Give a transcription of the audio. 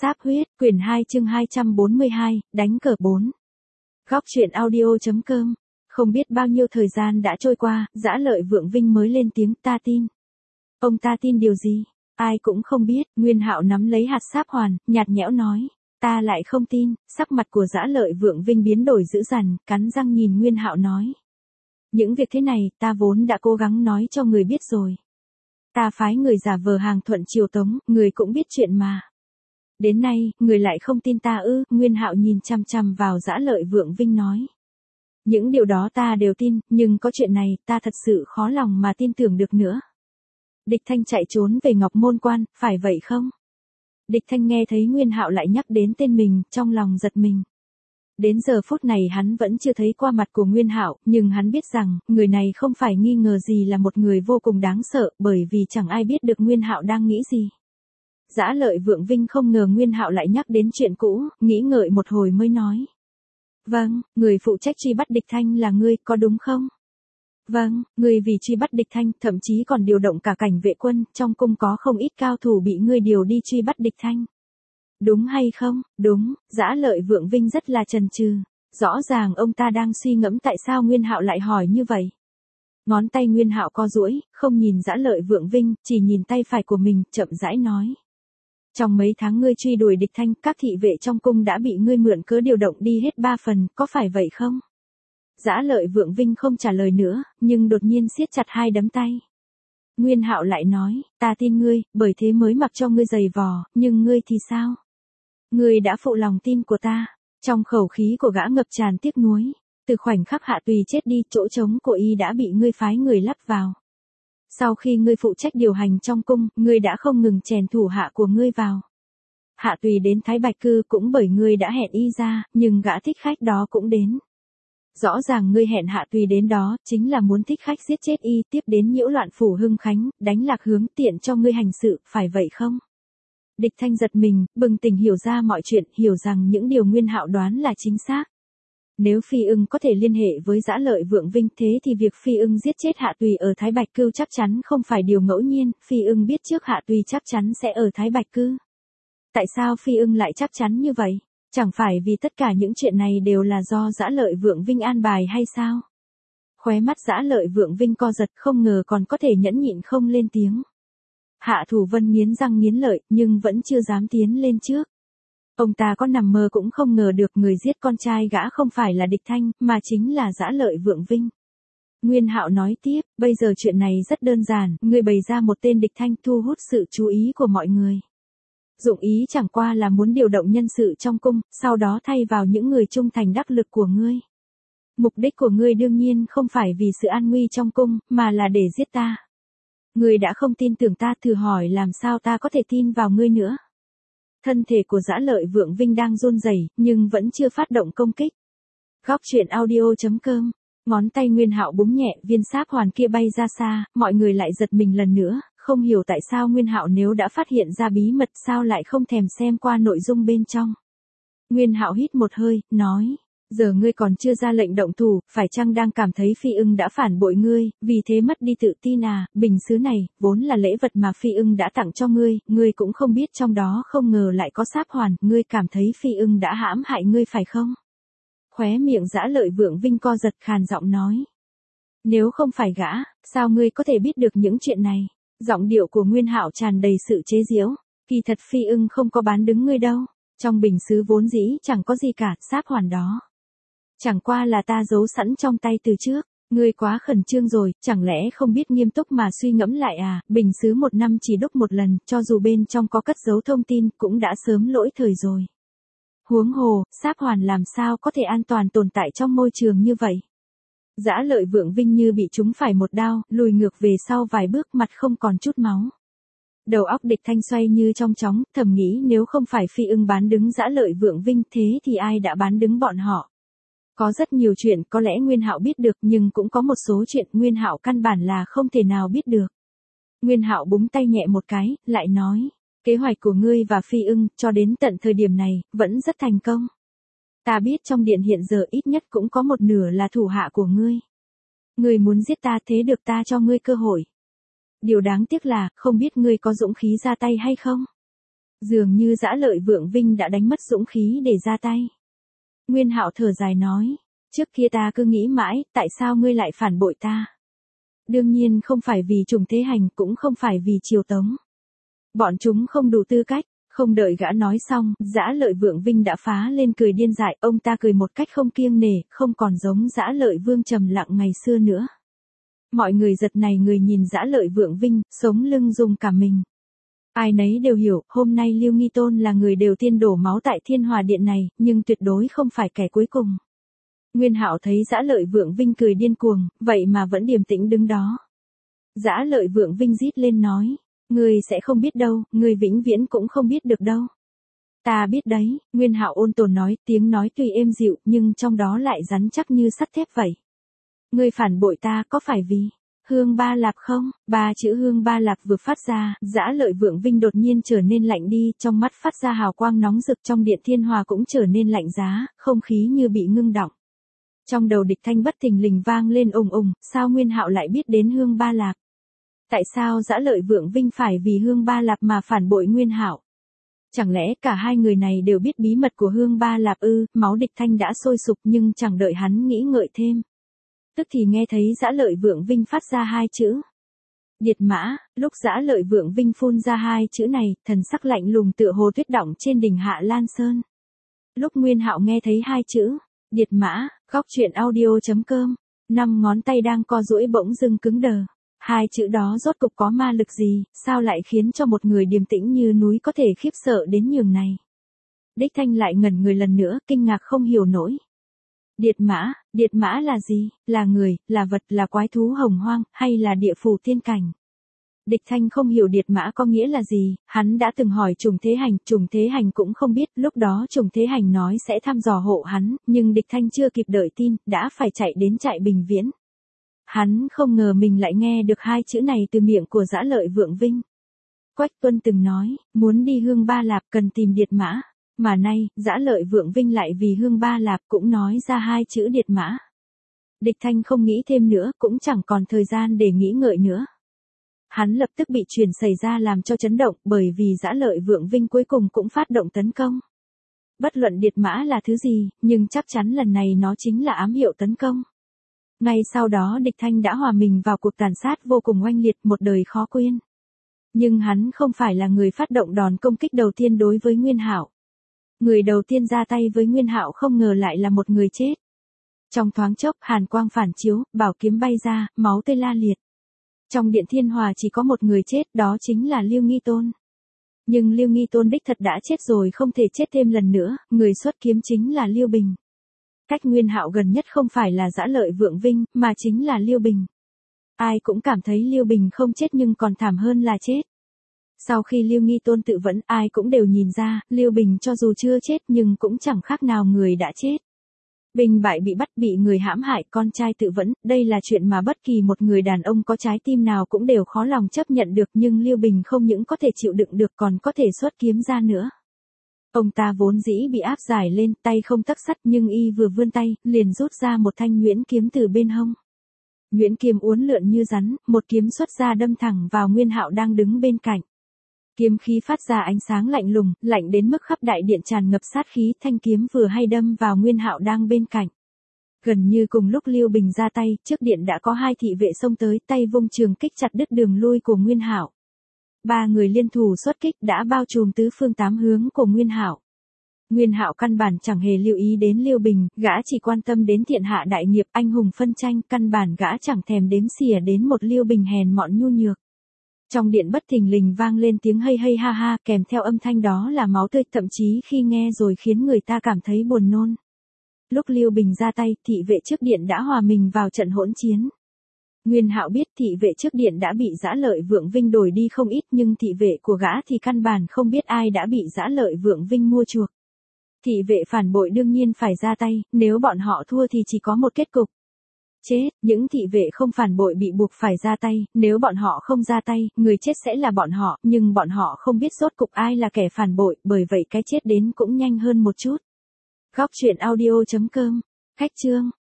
Sáp huyết, quyển 2 chương 242, đánh cờ 4. Góc truyện audio.com. Không biết bao nhiêu thời gian đã trôi qua, Dã Lợi Vượng Vinh mới lên tiếng, ta tin. Ông ta tin điều gì? Ai cũng không biết. Nguyên Hạo nắm lấy hạt sáp hoàn, nhạt nhẽo nói. Ta lại không tin. Sắc mặt của Dã Lợi Vượng Vinh biến đổi dữ dằn, cắn răng nhìn Nguyên Hạo nói. Những việc thế này, ta vốn đã cố gắng nói cho người biết rồi. Ta phái người giả vờ hàng thuận triều Tống, người cũng biết chuyện mà. Đến nay, người lại không tin ta ư? Nguyên Hạo nhìn chằm chằm vào Dã Lợi Vượng Vinh nói. Những điều đó ta đều tin, nhưng có chuyện này, ta thật sự khó lòng mà tin tưởng được nữa. Địch Thanh chạy trốn về Ngọc Môn Quan, phải vậy không? Địch Thanh nghe thấy Nguyên Hạo lại nhắc đến tên mình, trong lòng giật mình. Đến giờ phút này hắn vẫn chưa thấy qua mặt của Nguyên Hạo, nhưng hắn biết rằng, người này không phải nghi ngờ gì là một người vô cùng đáng sợ, bởi vì chẳng ai biết được Nguyên Hạo đang nghĩ gì. Dã Lợi Vượng Vinh không ngờ Nguyên Hạo lại nhắc đến chuyện cũ, nghĩ ngợi một hồi mới nói. Vâng, người phụ trách truy bắt Địch Thanh là ngươi, có đúng không? Vâng, ngươi vì truy bắt Địch Thanh, thậm chí còn điều động cả cảnh vệ quân, trong cung có không ít cao thủ bị ngươi điều đi truy bắt Địch Thanh. Đúng hay không? Đúng. Dã Lợi Vượng Vinh rất là chần chừ. Rõ ràng ông ta đang suy ngẫm tại sao Nguyên Hạo lại hỏi như vậy. Ngón tay Nguyên Hạo co duỗi, không nhìn Dã Lợi Vượng Vinh, chỉ nhìn tay phải của mình, chậm rãi nói. Trong mấy tháng ngươi truy đuổi Địch Thanh, các thị vệ trong cung đã bị ngươi mượn cớ điều động đi hết 3 phần, có phải vậy không? Dã Lợi Vượng Vinh không trả lời nữa, nhưng đột nhiên siết chặt hai đấm tay. Nguyên Hạo lại nói, ta tin ngươi, bởi thế mới mặc cho ngươi giày vò, nhưng ngươi thì sao? Ngươi đã phụ lòng tin của ta. Trong khẩu khí của gã ngập tràn tiếc nuối. Từ khoảnh khắc Hạ Tùy chết đi, chỗ trống của y đã bị ngươi phái người lắp vào. Sau khi ngươi phụ trách điều hành trong cung, ngươi đã không ngừng chèn thủ hạ của ngươi vào. Hạ Tùy đến Thái Bạch Cư cũng bởi ngươi đã hẹn y ra, nhưng gã thích khách đó cũng đến. Rõ ràng ngươi hẹn Hạ Tùy đến đó, chính là muốn thích khách giết chết y, tiếp đến nhiễu loạn phủ Hưng Khánh, đánh lạc hướng tiện cho ngươi hành sự, phải vậy không? Địch Thanh giật mình, bừng tỉnh hiểu ra mọi chuyện, hiểu rằng những điều Nguyên Hạo đoán là chính xác. Nếu Phi Ưng có thể liên hệ với Dã Lợi Vượng Vinh thế thì việc Phi Ưng giết chết Hạ Tùy ở Thái Bạch Cư chắc chắn không phải điều ngẫu nhiên, Phi Ưng biết trước Hạ Tùy chắc chắn sẽ ở Thái Bạch Cư. Tại sao Phi Ưng lại chắc chắn như vậy? Chẳng phải vì tất cả những chuyện này đều là do Dã Lợi Vượng Vinh an bài hay sao? Khóe mắt Dã Lợi Vượng Vinh co giật, không ngờ còn có thể nhẫn nhịn không lên tiếng. Hạ Thủ Vân nghiến răng nghiến lợi, nhưng vẫn chưa dám tiến lên trước. Ông ta có nằm mơ cũng không ngờ được người giết con trai gã không phải là Địch Thanh, mà chính là Dã Lợi Vượng Vinh. Nguyên Hạo nói tiếp, bây giờ chuyện này rất đơn giản, ngươi bày ra một tên Địch Thanh thu hút sự chú ý của mọi người. Dụng ý chẳng qua là muốn điều động nhân sự trong cung, sau đó thay vào những người trung thành đắc lực của ngươi. Mục đích của ngươi đương nhiên không phải vì sự an nguy trong cung, mà là để giết ta. Ngươi đã không tin tưởng ta, thử hỏi làm sao ta có thể tin vào ngươi nữa. Thân thể của Dã Lợi Vượng Vinh đang run rẩy, nhưng vẫn chưa phát động công kích. Góc truyện audio.com. Ngón tay Nguyên Hạo búng nhẹ, viên sáp hoàn kia bay ra xa, mọi người lại giật mình lần nữa, không hiểu tại sao Nguyên Hạo nếu đã phát hiện ra bí mật sao lại không thèm xem qua nội dung bên trong. Nguyên Hạo hít một hơi, nói. Giờ ngươi còn chưa ra lệnh động thủ, phải chăng đang cảm thấy Phi Ưng đã phản bội ngươi, vì thế mất đi tự tin à? Bình sứ này, vốn là lễ vật mà Phi Ưng đã tặng cho ngươi cũng không biết trong đó không ngờ lại có sáp hoàn, ngươi cảm thấy Phi Ưng đã hãm hại ngươi phải không? Khóe miệng Dã Lợi Vượng Vinh co giật, khàn giọng nói. Nếu không phải gã, sao ngươi có thể biết được những chuyện này? Giọng điệu của Nguyên Hạo tràn đầy sự chế giễu, kỳ thật Phi Ưng không có bán đứng ngươi đâu, trong bình sứ vốn dĩ chẳng có gì cả, sáp hoàn đó. Chẳng qua là ta giấu sẵn trong tay từ trước, ngươi quá khẩn trương rồi, chẳng lẽ không biết nghiêm túc mà suy ngẫm lại à? Bình sứ 1 năm chỉ đúc một lần, cho dù bên trong có cất giấu thông tin, cũng đã sớm lỗi thời rồi. Huống hồ, sáp hoàn làm sao có thể an toàn tồn tại trong môi trường như vậy? Dã Lợi Vượng Vinh như bị trúng phải một đao, lùi ngược về sau vài bước, mặt không còn chút máu. Đầu óc Địch Thanh xoay như trong chóng, thầm nghĩ nếu không phải Phi Ưng bán đứng Dã Lợi Vượng Vinh thế thì ai đã bán đứng bọn họ? Có rất nhiều chuyện có lẽ Nguyên Hạo biết được, nhưng cũng có một số chuyện Nguyên Hạo căn bản là không thể nào biết được. Nguyên Hạo búng tay nhẹ một cái, lại nói, kế hoạch của ngươi và Phi Ưng cho đến tận thời điểm này vẫn rất thành công. Ta biết trong điện hiện giờ ít nhất cũng có một nửa là thủ hạ của ngươi. Ngươi muốn giết ta thế được ta cho ngươi cơ hội. Điều đáng tiếc là không biết ngươi có dũng khí ra tay hay không. Dường như Dã Lợi Vượng Vinh đã đánh mất dũng khí để ra tay. Nguyên Hạo thở dài nói, trước kia ta cứ nghĩ mãi, tại sao ngươi lại phản bội ta? Đương nhiên không phải vì Trùng Thế Hành, cũng không phải vì Triều Tống. Bọn chúng không đủ tư cách. Không đợi gã nói xong, Dã Lợi Vượng Vinh đã phá lên cười điên dại, ông ta cười một cách không kiêng nể, không còn giống Dã Lợi Vương trầm lặng ngày xưa nữa. Mọi người giật nảy người nhìn Dã Lợi Vượng Vinh, sống lưng rung cả mình. Ai nấy đều hiểu, hôm nay Lưu Nghi Tôn là người đầu tiên đổ máu tại Thiên Hòa Điện này, nhưng tuyệt đối không phải kẻ cuối cùng. Nguyên Hạo thấy Dã Lợi Vượng Vinh cười điên cuồng, vậy mà vẫn điềm tĩnh đứng đó. Dã Lợi Vượng Vinh rít lên nói, ngươi sẽ không biết đâu, ngươi vĩnh viễn cũng không biết được đâu. Ta biết đấy, Nguyên Hạo ôn tồn nói, tiếng nói tuy êm dịu, nhưng trong đó lại rắn chắc như sắt thép vậy. Ngươi phản bội ta có phải vì Hương Ba Lạp không? Ba chữ Hương Ba Lạp vừa phát ra, Dã Lợi Vượng Vinh đột nhiên trở nên lạnh đi, trong mắt phát ra hào quang nóng rực, trong điện Thiên Hòa cũng trở nên lạnh giá, không khí như bị ngưng đọng. Trong đầu Địch Thanh bất thình lình vang lên ùng ùng, sao Nguyên Hạo lại biết đến Hương Ba Lạp? Tại sao Dã Lợi Vượng Vinh phải vì Hương Ba Lạp mà phản bội Nguyên Hạo? Chẳng lẽ cả hai người này đều biết bí mật của Hương Ba Lạp ư? Máu Địch Thanh đã sôi sục nhưng chẳng đợi hắn nghĩ ngợi thêm. Tức thì nghe thấy Dã Lợi Vượng Vinh phát ra hai chữ. Điệt mã, lúc Dã Lợi Vượng Vinh phun ra hai chữ này, thần sắc lạnh lùng tựa hồ tuyết đọng trên đỉnh Hạ Lan Sơn. Lúc Nguyên Hạo nghe thấy hai chữ, điệt mã, góc truyện audio.com, 5 ngón tay đang co duỗi bỗng dưng cứng đờ. Hai chữ đó rốt cục có ma lực gì, sao lại khiến cho một người điềm tĩnh như núi có thể khiếp sợ đến nhường này. Đích Thanh lại ngẩn người lần nữa, kinh ngạc không hiểu nổi. Điệt mã là gì? Là người, là vật, là quái thú hồng hoang, hay là địa phủ tiên cảnh? Địch Thanh không hiểu điệt mã có nghĩa là gì, hắn đã từng hỏi Trùng Thế Hành cũng không biết, lúc đó Trùng Thế Hành nói sẽ thăm dò hộ hắn, nhưng Địch Thanh chưa kịp đợi tin, đã phải chạy đến trại Bình Viễn. Hắn không ngờ mình lại nghe được hai chữ này từ miệng của Dã Lợi Vượng Vinh. Quách Tuân từng nói, muốn đi Hương Ba Lạp cần tìm điệt mã, mà nay, Dã Lợi Vượng Vinh lại vì Hương Ba Lạp cũng nói ra hai chữ điệt mã. Địch Thanh không nghĩ thêm nữa, cũng chẳng còn thời gian để nghĩ ngợi nữa. Hắn lập tức bị chuyện xảy ra làm cho chấn động, bởi vì Dã Lợi Vượng Vinh cuối cùng cũng phát động tấn công. Bất luận điệt mã là thứ gì, nhưng chắc chắn lần này nó chính là ám hiệu tấn công. Ngay sau đó Địch Thanh đã hòa mình vào cuộc tàn sát vô cùng oanh liệt, một đời khó quên. Nhưng hắn không phải là người phát động đòn công kích đầu tiên đối với Nguyên Hạo. Người đầu tiên ra tay với Nguyên Hạo không ngờ lại là một người chết. Trong thoáng chốc, hàn quang phản chiếu, bảo kiếm bay ra, máu tươi la liệt. Trong điện Thiên Hòa chỉ có một người chết, đó chính là Lưu Nghi Tôn. Nhưng Lưu Nghi Tôn đích thật đã chết rồi, không thể chết thêm lần nữa, người xuất kiếm chính là Lưu Bình. Cách Nguyên Hạo gần nhất không phải là Dã Lợi Vượng Vinh, mà chính là Lưu Bình. Ai cũng cảm thấy Lưu Bình không chết nhưng còn thảm hơn là chết. Sau khi Lưu Nghi Tôn tự vẫn, ai cũng đều nhìn ra, Lưu Bình cho dù chưa chết nhưng cũng chẳng khác nào người đã chết. Bình bại bị bắt, bị người hãm hại, con trai tự vẫn, đây là chuyện mà bất kỳ một người đàn ông có trái tim nào cũng đều khó lòng chấp nhận được, nhưng Lưu Bình không những có thể chịu đựng được còn có thể xuất kiếm ra nữa. Ông ta vốn dĩ bị áp giải lên, tay không tấc sắt, nhưng y vừa vươn tay, liền rút ra một thanh nhuyễn kiếm từ bên hông. Nhuyễn kiếm uốn lượn như rắn, một kiếm xuất ra đâm thẳng vào Nguyên Hạo đang đứng bên cạnh. Kiếm khí phát ra ánh sáng lạnh lùng, lạnh đến mức khắp đại điện tràn ngập sát khí, thanh kiếm vừa hay đâm vào Nguyên Hạo đang bên cạnh. Gần như cùng lúc Lưu Bình ra tay, trước điện đã có hai thị vệ xông tới, tay vung trường kích chặt đứt đường lui của Nguyên Hạo. Ba người liên thủ xuất kích đã bao trùm tứ phương tám hướng của Nguyên Hạo. Nguyên Hạo căn bản chẳng hề lưu ý đến Lưu Bình, gã chỉ quan tâm đến thiện hạ đại nghiệp, anh hùng phân tranh, căn bản gã chẳng thèm đếm xỉa đến một Lưu Bình hèn mọn nhu nhược. Trong điện bất thình lình vang lên tiếng hây hây ha ha, kèm theo âm thanh đó là máu tươi, thậm chí khi nghe rồi khiến người ta cảm thấy buồn nôn. Lúc Lưu Bình ra tay, thị vệ trước điện đã hòa mình vào trận hỗn chiến. Nguyên Hạo biết thị vệ trước điện đã bị Dã Lợi Vượng Vinh đổi đi không ít, nhưng thị vệ của gã thì căn bản không biết ai đã bị Dã Lợi Vượng Vinh mua chuộc. Thị vệ phản bội đương nhiên phải ra tay, nếu bọn họ thua thì chỉ có một kết cục. Chết, những thị vệ không phản bội bị buộc phải ra tay, nếu bọn họ không ra tay, người chết sẽ là bọn họ, nhưng bọn họ không biết rốt cục ai là kẻ phản bội, bởi vậy cái chết đến cũng nhanh hơn một chút. Góc truyện audio.com, cách chương.